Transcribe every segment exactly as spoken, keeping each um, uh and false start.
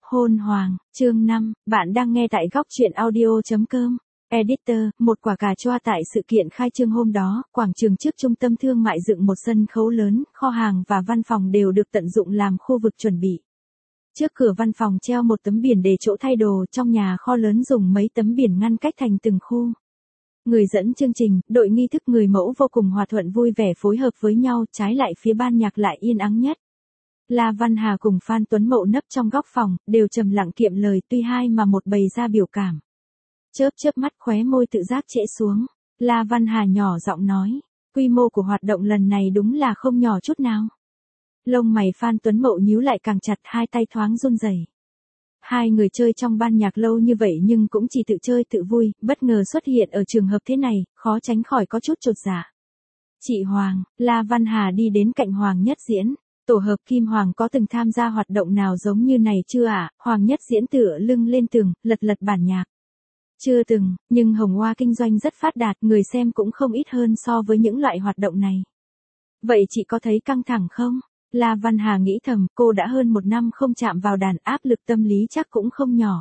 Hôn Hoàng, chương năm, bạn đang nghe tại góc truyện audio.com. Editor, một quả cà choa. Tại sự kiện khai trương hôm đó, quảng trường trước trung tâm thương mại dựng một sân khấu lớn, kho hàng và văn phòng đều được tận dụng làm khu vực chuẩn bị. Trước cửa văn phòng treo một tấm biển để chỗ thay đồ, trong nhà kho lớn dùng mấy tấm biển ngăn cách thành từng khu. Người dẫn chương trình, đội nghi thức, người mẫu vô cùng hòa thuận vui vẻ phối hợp với nhau, trái lại phía ban nhạc lại yên ắng nhất. La Văn Hà cùng Phan Tuấn Mậu nấp trong góc phòng, đều trầm lặng kiệm lời, tuy hai mà một bày ra biểu cảm. Chớp chớp mắt, khóe môi tự giác trễ xuống. La Văn Hà nhỏ giọng nói, quy mô của hoạt động lần này đúng là không nhỏ chút nào. Lông mày Phan Tuấn Mậu nhíu lại càng chặt, hai tay thoáng run rẩy. Hai người chơi trong ban nhạc lâu như vậy nhưng cũng chỉ tự chơi tự vui, bất ngờ xuất hiện ở trường hợp thế này, khó tránh khỏi có chút chột dạ. Chị Hoàng, La Văn Hà đi đến cạnh Hoàng Nhất Diễn. Tổ hợp Kim Hoàng có từng tham gia hoạt động nào giống như này chưa ạ? À? Hoàng Nhất Diễn tựa lưng lên tường, lật lật bản nhạc. Chưa từng, nhưng Hồng Hoa kinh doanh rất phát đạt, người xem cũng không ít hơn so với những loại hoạt động này. Vậy chị có thấy căng thẳng không? La Văn Hà nghĩ thầm, cô đã hơn một năm không chạm vào đàn, áp lực tâm lý chắc cũng không nhỏ.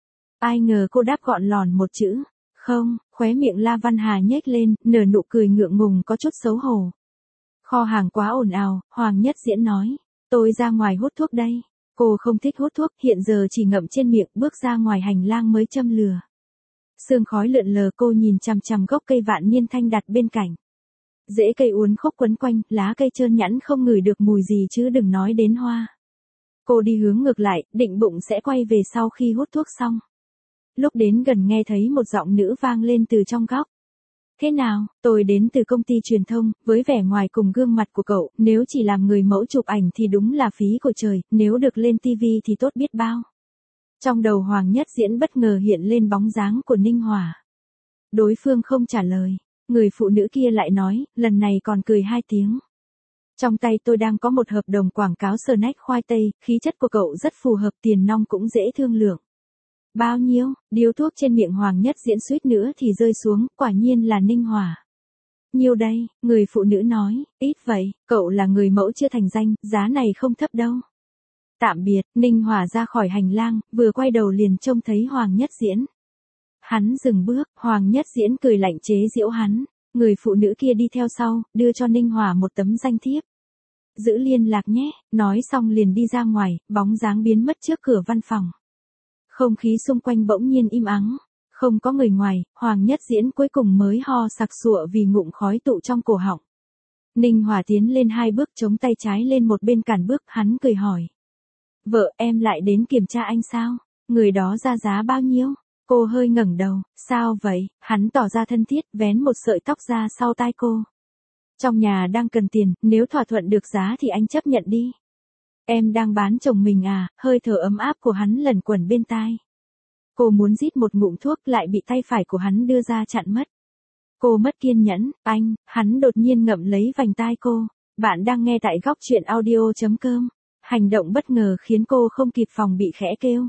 Ai ngờ cô đáp gọn lòn một chữ, không. Khóe miệng La Văn Hà nhếch lên, nở nụ cười ngượng ngùng có chút xấu hổ. Kho hàng quá ồn ào, Hoàng Nhất Diễn nói, tôi ra ngoài hút thuốc đây. Cô không thích hút thuốc, hiện giờ chỉ ngậm trên miệng, bước ra ngoài hành lang mới châm lửa. Sương khói lượn lờ, cô nhìn chằm chằm gốc cây vạn niên thanh đặt bên cạnh. Rễ cây uốn khúc quấn quanh, lá cây trơn nhẵn không ngửi được mùi gì chứ đừng nói đến hoa. Cô đi hướng ngược lại, định bụng sẽ quay về sau khi hút thuốc xong. Lúc đến gần nghe thấy một giọng nữ vang lên từ trong góc. Thế nào, tôi đến từ công ty truyền thông, với vẻ ngoài cùng gương mặt của cậu, nếu chỉ làm người mẫu chụp ảnh thì đúng là phí của trời, nếu được lên ti vi thì tốt biết bao. Trong đầu Hoàng Nhất Diễn bất ngờ hiện lên bóng dáng của Ninh Hỏa. Đối phương không trả lời, người phụ nữ kia lại nói, lần này còn cười hai tiếng. Trong tay tôi đang có một hợp đồng quảng cáo snack khoai tây, khí chất của cậu rất phù hợp, tiền nong cũng dễ thương lượng. Bao nhiêu? Điếu thuốc trên miệng Hoàng Nhất Diễn suýt nữa thì rơi xuống, quả nhiên là Ninh Hỏa. Nhiêu đây? Người phụ nữ nói, ít vậy, cậu là người mẫu chưa thành danh, giá này không thấp đâu. Tạm biệt. Ninh Hỏa ra khỏi hành lang, vừa quay đầu liền trông thấy Hoàng Nhất Diễn. Hắn dừng bước, Hoàng Nhất Diễn cười lạnh chế giễu hắn, người phụ nữ kia đi theo sau, đưa cho Ninh Hỏa một tấm danh thiếp. Giữ liên lạc nhé, nói xong liền đi ra ngoài, bóng dáng biến mất trước cửa văn phòng. Không khí xung quanh bỗng nhiên im ắng, không có người ngoài, Hoàng Nhất Diễn cuối cùng mới ho sặc sụa vì ngụm khói tụ trong cổ họng. Ninh Hỏa tiến lên hai bước, chống tay trái lên một bên cản bước, hắn cười hỏi. Vợ, em lại đến kiểm tra anh sao? Người đó ra giá bao nhiêu? Cô hơi ngẩng đầu, sao vậy? Hắn tỏ ra thân thiết, vén một sợi tóc ra sau tai cô. Trong nhà đang cần tiền, nếu thỏa thuận được giá thì anh chấp nhận đi. Em đang bán chồng mình à? Hơi thở ấm áp của hắn lẩn quẩn bên tai. Cô muốn rít một ngụm thuốc lại bị tay phải của hắn đưa ra chặn mất. Cô mất kiên nhẫn, anh, hắn đột nhiên ngậm lấy vành tai cô. Bạn đang nghe tại góc truyện audio.com. Hành động bất ngờ khiến cô không kịp phòng bị khẽ kêu.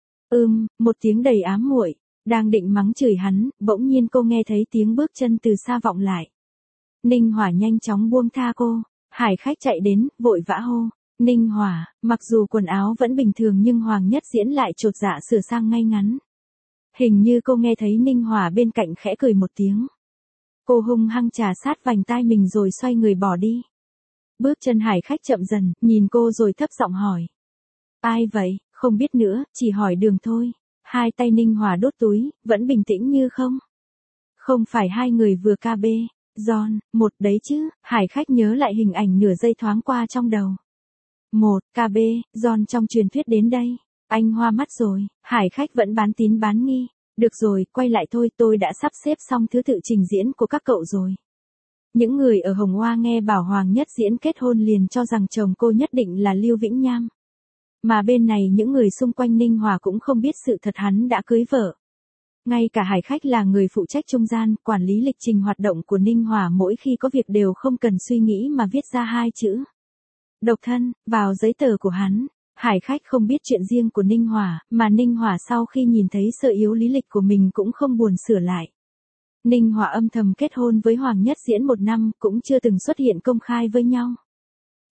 Ừm, một tiếng đầy ám muội. Đang định mắng chửi hắn, bỗng nhiên cô nghe thấy tiếng bước chân từ xa vọng lại. Ninh Hỏa nhanh chóng buông tha cô. Hải khách chạy đến, vội vã hô. Ninh Hỏa, mặc dù quần áo vẫn bình thường nhưng Hoàng Nhất Diễn lại chột dạ sửa sang ngay ngắn. Hình như cô nghe thấy Ninh Hỏa bên cạnh khẽ cười một tiếng. Cô hung hăng trà sát vành tai mình rồi xoay người bỏ đi. Bước chân Hải khách chậm dần, nhìn cô rồi thấp giọng hỏi. Ai vậy? Không biết nữa, chỉ hỏi đường thôi. Hai tay Ninh Hỏa đốt túi, vẫn bình tĩnh như không. Không phải hai người vừa ca bê, John, một đấy chứ, Hải khách nhớ lại hình ảnh nửa giây thoáng qua trong đầu. Một, ca bê, John trong truyền thuyết đến đây. Anh hoa mắt rồi, Hải khách vẫn bán tín bán nghi. Được rồi, quay lại thôi, tôi đã sắp xếp xong thứ tự trình diễn của các cậu rồi. Những người ở Hồng Hoa nghe bảo Hoàng Nhất Diễn kết hôn liền cho rằng chồng cô nhất định là Lưu Vĩnh Nham. Mà bên này những người xung quanh Ninh Hỏa cũng không biết sự thật hắn đã cưới vợ. Ngay cả Hải khách là người phụ trách trung gian, quản lý lịch trình hoạt động của Ninh Hỏa mỗi khi có việc đều không cần suy nghĩ mà viết ra hai chữ. Độc thân, vào giấy tờ của hắn. Hải khách không biết chuyện riêng của Ninh Hỏa, mà Ninh Hỏa sau khi nhìn thấy sơ yếu lý lịch của mình cũng không buồn sửa lại. Ninh Hỏa âm thầm kết hôn với Hoàng Nhất Diễn một năm, cũng chưa từng xuất hiện công khai với nhau.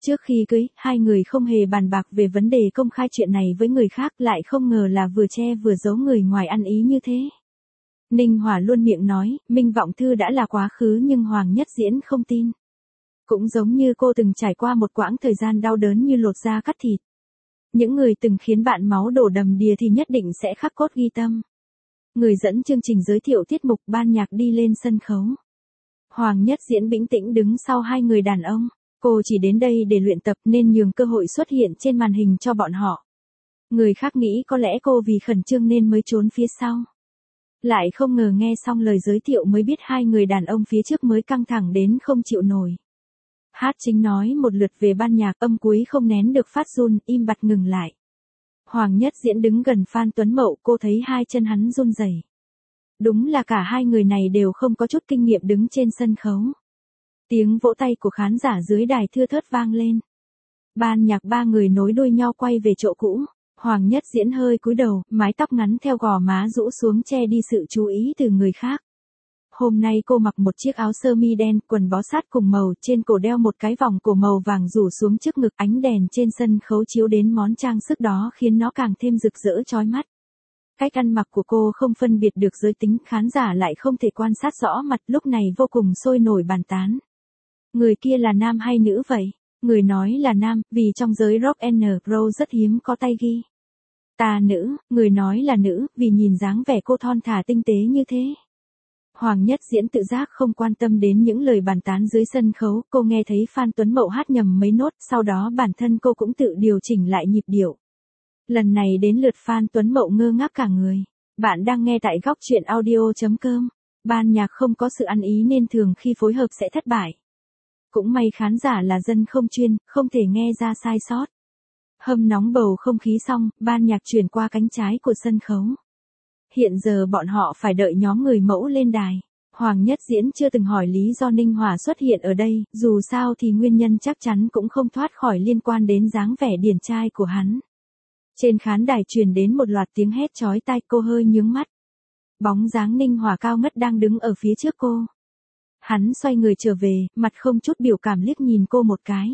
Trước khi cưới, hai người không hề bàn bạc về vấn đề công khai chuyện này với người khác, lại không ngờ là vừa che vừa giấu người ngoài ăn ý như thế. Ninh Hòa luôn miệng nói, Minh Vọng Thư đã là quá khứ nhưng Hoàng Nhất Diễn không tin. Cũng giống như cô từng trải qua một quãng thời gian đau đớn như lột da cắt thịt. Những người từng khiến bạn máu đổ đầm đìa thì nhất định sẽ khắc cốt ghi tâm. Người dẫn chương trình giới thiệu tiết mục ban nhạc đi lên sân khấu. Hoàng Nhất Diễn bình tĩnh đứng sau hai người đàn ông. Cô chỉ đến đây để luyện tập nên nhường cơ hội xuất hiện trên màn hình cho bọn họ. Người khác nghĩ có lẽ cô vì khẩn trương nên mới trốn phía sau. Lại không ngờ nghe xong lời giới thiệu mới biết hai người đàn ông phía trước mới căng thẳng đến không chịu nổi. Hát chính nói một lượt về ban nhạc, âm cuối không nén được phát run, im bặt ngừng lại. Hoàng Nhất Diễn đứng gần Phan Tuấn Mậu, cô thấy hai chân hắn run rẩy. Đúng là cả hai người này đều không có chút kinh nghiệm đứng trên sân khấu. Tiếng vỗ tay của khán giả dưới đài thưa thớt vang lên. Ban nhạc ba người nối đuôi nhau quay về chỗ cũ. Hoàng Nhất Diễn hơi cúi đầu, mái tóc ngắn theo gò má rũ xuống che đi sự chú ý từ người khác. Hôm nay cô mặc một chiếc áo sơ mi đen, quần bó sát cùng màu, trên cổ đeo một cái vòng cổ màu vàng rủ xuống trước ngực, ánh đèn trên sân khấu chiếu đến món trang sức đó khiến nó càng thêm rực rỡ chói mắt. Cách ăn mặc của cô không phân biệt được giới tính, khán giả lại không thể quan sát rõ mặt, lúc này vô cùng sôi nổi bàn tán. Người kia là nam hay nữ vậy? Người nói là nam, vì trong giới rock and roll rất hiếm có tay ghi. Ta nữ, người nói là nữ, vì nhìn dáng vẻ cô thon thả tinh tế như thế. Hoàng Nhất Diễn tự giác không quan tâm đến những lời bàn tán dưới sân khấu, cô nghe thấy Phan Tuấn Mậu hát nhầm mấy nốt, sau đó bản thân cô cũng tự điều chỉnh lại nhịp điệu. Lần này đến lượt Phan Tuấn Mậu ngơ ngác cả người. Bạn đang nghe tại góc truyện audio chấm com. Ban nhạc không có sự ăn ý nên thường khi phối hợp sẽ thất bại. Cũng may khán giả là dân không chuyên, không thể nghe ra sai sót. Hâm nóng bầu không khí xong, ban nhạc chuyển qua cánh trái của sân khấu. Hiện giờ bọn họ phải đợi nhóm người mẫu lên đài. Hoàng Nhất Diễn chưa từng hỏi lý do Ninh Hòa xuất hiện ở đây, dù sao thì nguyên nhân chắc chắn cũng không thoát khỏi liên quan đến dáng vẻ điển trai của hắn. Trên khán đài truyền đến một loạt tiếng hét chói tai, cô hơi nhướng mắt. Bóng dáng Ninh Hòa cao ngất đang đứng ở phía trước cô. Hắn xoay người trở về, mặt không chút biểu cảm liếc nhìn cô một cái.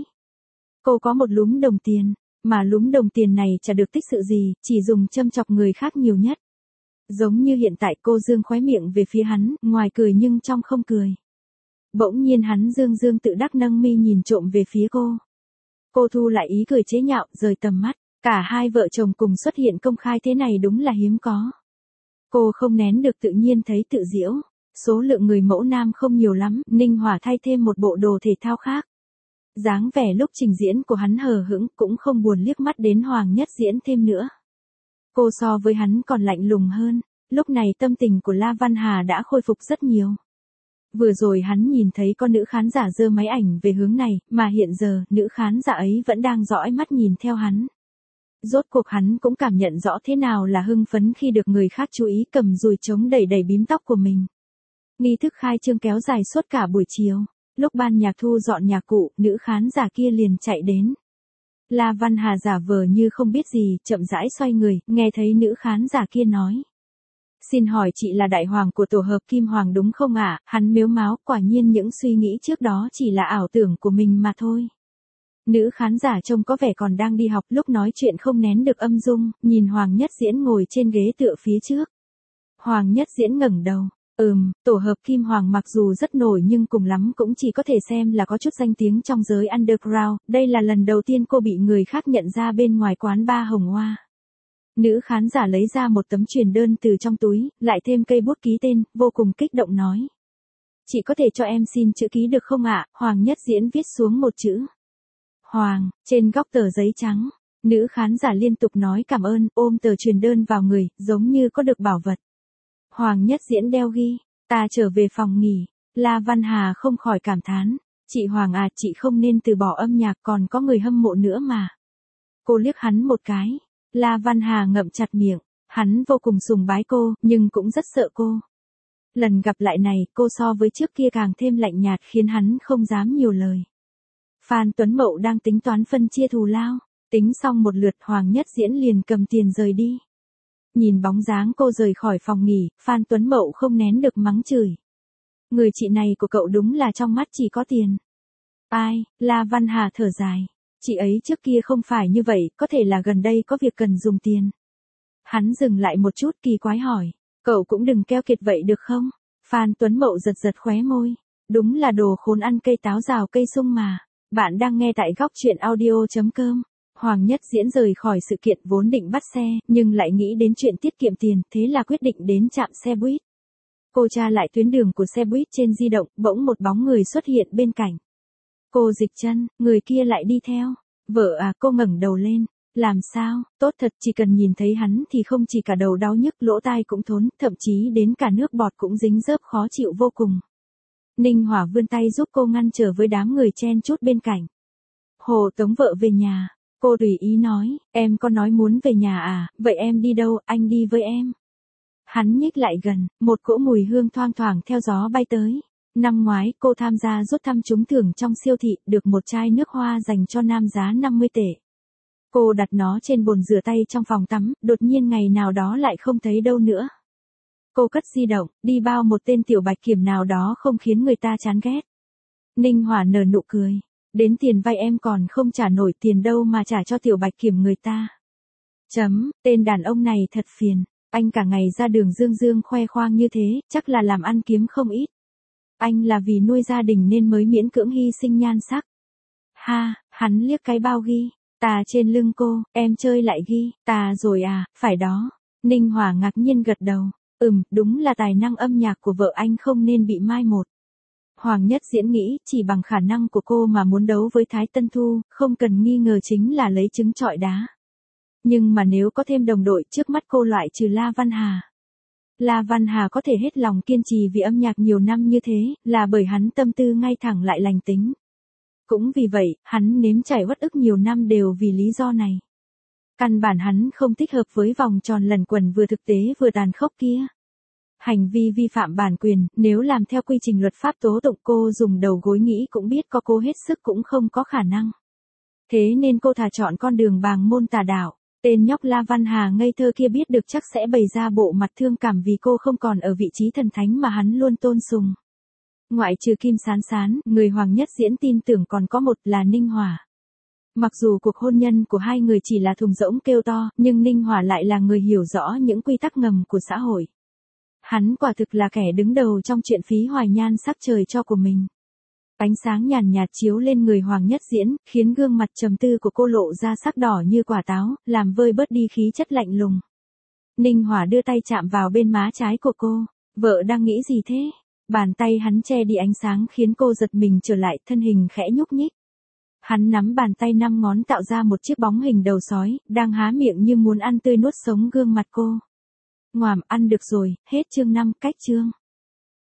Cô có một lúm đồng tiền, mà lúm đồng tiền này chả được tích sự gì, chỉ dùng châm chọc người khác nhiều nhất. Giống như hiện tại cô dương khóe miệng về phía hắn, ngoài cười nhưng trong không cười. Bỗng nhiên hắn dương dương tự đắc nâng mi nhìn trộm về phía cô. Cô thu lại ý cười chế nhạo, rời tầm mắt. Cả hai vợ chồng cùng xuất hiện công khai thế này đúng là hiếm có. Cô không nén được tự nhiên thấy tự giễu. Số lượng người mẫu nam không nhiều lắm, Ninh Hòa thay thêm một bộ đồ thể thao khác. Dáng vẻ lúc trình diễn của hắn hờ hững, cũng không buồn liếc mắt đến Hoàng Nhất Diễn thêm nữa. Cô so với hắn còn lạnh lùng hơn, lúc này tâm tình của La Văn Hà đã khôi phục rất nhiều. Vừa rồi hắn nhìn thấy con nữ khán giả giơ máy ảnh về hướng này, mà hiện giờ, nữ khán giả ấy vẫn đang dõi mắt nhìn theo hắn. Rốt cuộc hắn cũng cảm nhận rõ thế nào là hưng phấn khi được người khác chú ý, cầm dùi trống đẩy đẩy bím tóc của mình. Nghi thức khai trương kéo dài suốt cả buổi chiều. Lúc ban nhạc thu dọn nhạc cụ, nữ khán giả kia liền chạy đến. La Văn Hà giả vờ như không biết gì, chậm rãi xoay người, nghe thấy nữ khán giả kia nói. Xin hỏi chị là đại hoàng của tổ hợp Kim Hoàng đúng không ạ? À? Hắn mếu máo, quả nhiên những suy nghĩ trước đó chỉ là ảo tưởng của mình mà thôi. Nữ khán giả trông có vẻ còn đang đi học, lúc nói chuyện không nén được âm dung, nhìn Hoàng Nhất Diễn ngồi trên ghế tựa phía trước. Hoàng Nhất Diễn ngẩng đầu. Ừm, tổ hợp Kim Hoàng mặc dù rất nổi nhưng cùng lắm cũng chỉ có thể xem là có chút danh tiếng trong giới underground, đây là lần đầu tiên cô bị người khác nhận ra bên ngoài quán ba Hồng Hoa. Nữ khán giả lấy ra một tấm truyền đơn từ trong túi, lại thêm cây bút ký tên, vô cùng kích động nói. Chị có thể cho em xin chữ ký được không ạ? Hoàng Nhất Diễn viết xuống một chữ. Hoàng, trên góc tờ giấy trắng. Nữ khán giả liên tục nói cảm ơn, ôm tờ truyền đơn vào người, giống như có được bảo vật. Hoàng Nhất Diễn đeo ghi, ta trở về phòng nghỉ. La Văn Hà không khỏi cảm thán. Chị Hoàng à, chị không nên từ bỏ âm nhạc, còn có người hâm mộ nữa mà. Cô liếc hắn một cái. La Văn Hà ngậm chặt miệng. Hắn vô cùng sùng bái cô, nhưng cũng rất sợ cô. Lần gặp lại này, cô so với trước kia càng thêm lạnh nhạt khiến hắn không dám nhiều lời. Phan Tuấn Mậu đang tính toán phân chia thù lao. Tính xong một lượt, Hoàng Nhất Diễn liền cầm tiền rời đi. Nhìn bóng dáng cô rời khỏi phòng nghỉ, Phan Tuấn Mậu không nén được mắng chửi. Người chị này của cậu đúng là trong mắt chỉ có tiền. Ai, La Văn Hà thở dài. Chị ấy trước kia không phải như vậy, có thể là gần đây có việc cần dùng tiền. Hắn dừng lại một chút kỳ quái hỏi, cậu cũng đừng keo kiệt vậy được không? Phan Tuấn Mậu giật giật khóe môi. Đúng là đồ khốn ăn cây táo rào cây sung mà. Bạn đang nghe tại góc truyện audio.com. Hoàng Nhất Diễn rời khỏi sự kiện vốn định bắt xe, nhưng lại nghĩ đến chuyện tiết kiệm tiền, thế là quyết định đến trạm xe buýt. Cô tra lại tuyến đường của xe buýt trên di động, bỗng một bóng người xuất hiện bên cạnh. Cô dịch chân, người kia lại đi theo. Vợ à, cô ngẩng đầu lên. Làm sao, tốt thật, chỉ cần nhìn thấy hắn thì không chỉ cả đầu đau nhức, lỗ tai cũng thốn, thậm chí đến cả nước bọt cũng dính dớp khó chịu vô cùng. Ninh Hỏa vươn tay giúp cô ngăn trở với đám người chen chúc bên cạnh. Hồ tống vợ về nhà. Cô tùy ý nói, em có nói muốn về nhà à, vậy em đi đâu, anh đi với em. Hắn nhích lại gần, một cỗ mùi hương thoang thoảng theo gió bay tới. Năm ngoái cô tham gia rút thăm trúng thưởng trong siêu thị, được một chai nước hoa dành cho nam giá năm mươi tệ. Cô đặt nó trên bồn rửa tay trong phòng tắm, đột nhiên ngày nào đó lại không thấy đâu nữa. Cô cất di động, đi bao một tên tiểu bạch kiểm nào đó không khiến người ta chán ghét. Ninh Hỏa nở nụ cười. Đến tiền vay em còn không trả nổi tiền đâu mà trả cho tiểu bạch kiểm người ta. Chấm, tên đàn ông này thật phiền. Anh cả ngày ra đường dương dương khoe khoang như thế, chắc là làm ăn kiếm không ít. Anh là vì nuôi gia đình nên mới miễn cưỡng hy sinh nhan sắc. Ha, hắn liếc cái bao ghi. Tà trên lưng cô, em chơi lại ghi, tà rồi à, phải đó. Ninh Hỏa ngạc nhiên gật đầu. Ừm, đúng là tài năng âm nhạc của vợ anh không nên bị mai một. Hoàng Nhất Diễn nghĩ, chỉ bằng khả năng của cô mà muốn đấu với Thái Tân Thu, không cần nghi ngờ chính là lấy trứng trọi đá. Nhưng mà nếu có thêm đồng đội trước mắt cô loại trừ La Văn Hà. La Văn Hà có thể hết lòng kiên trì vì âm nhạc nhiều năm như thế, là bởi hắn tâm tư ngay thẳng lại lành tính. Cũng vì vậy, hắn nếm trải uất ức nhiều năm đều vì lý do này. Căn bản hắn không thích hợp với vòng tròn lẩn quẩn vừa thực tế vừa tàn khốc kia. Hành vi vi phạm bản quyền, nếu làm theo quy trình luật pháp tố tụng cô dùng đầu gối nghĩ cũng biết có cố hết sức cũng không có khả năng. Thế nên cô thà chọn con đường bàng môn tà đạo. Tên nhóc La Văn Hà ngây thơ kia biết được chắc sẽ bày ra bộ mặt thương cảm vì cô không còn ở vị trí thần thánh mà hắn luôn tôn sùng. Ngoại trừ Kim Sán Sán, người Hoàng Nhất Diễn tin tưởng còn có một là Ninh Hỏa. Mặc dù cuộc hôn nhân của hai người chỉ là thùng rỗng kêu to, nhưng Ninh Hỏa lại là người hiểu rõ những quy tắc ngầm của xã hội. Hắn quả thực là kẻ đứng đầu trong chuyện phí hoài nhan sắc trời cho của mình. Ánh sáng nhàn nhạt chiếu lên người Hoàng Nhất Diễn, khiến gương mặt trầm tư của cô lộ ra sắc đỏ như quả táo, làm vơi bớt đi khí chất lạnh lùng. Ninh Hỏa đưa tay chạm vào bên má trái của cô. Vợ đang nghĩ gì thế? Bàn tay hắn che đi ánh sáng khiến cô giật mình trở lại, thân hình khẽ nhúc nhích. Hắn nắm bàn tay năm ngón tạo ra một chiếc bóng hình đầu sói, đang há miệng như muốn ăn tươi nuốt sống gương mặt cô. Ngoàm, ăn được rồi, hết chương năm, cách chương.